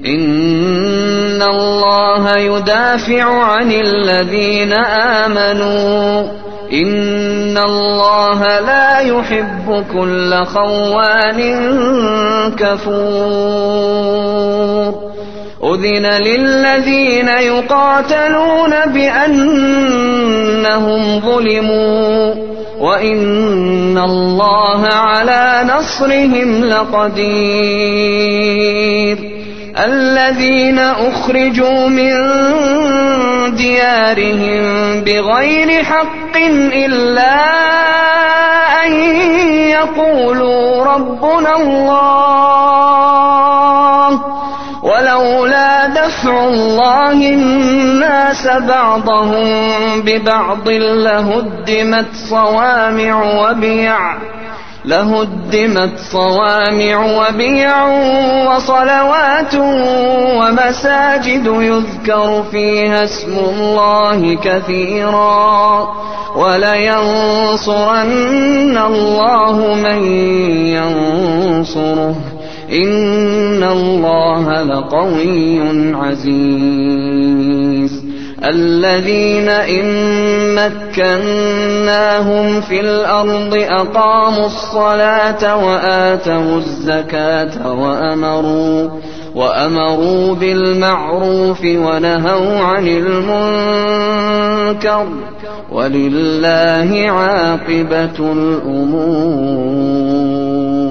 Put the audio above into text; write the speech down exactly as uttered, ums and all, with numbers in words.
إن الله يدافع عن الذين آمنوا إن الله لا يحب كل خوان كفور أذن للذين يقاتلون بأنهم ظلموا وإن الله على نصرهم لقدير الذين أخرجوا من ديارهم بغير حق إلا أن يقولوا ربنا الله ولولا دفع الله الناس بعضهم ببعض لهدمت صوامع وبيع لهدمت صوامع وبيع وصلوات ومساجد يذكر فيها اسم الله كثيرا ولينصرن الله من ينصره إن الله لقوي عزيز الذين إن مكناهم في الأرض أقاموا الصلاة وآتوا الزكاة وأمروا, وأمروا بالمعروف ونهوا عن المنكر ولله عاقبة الأمور.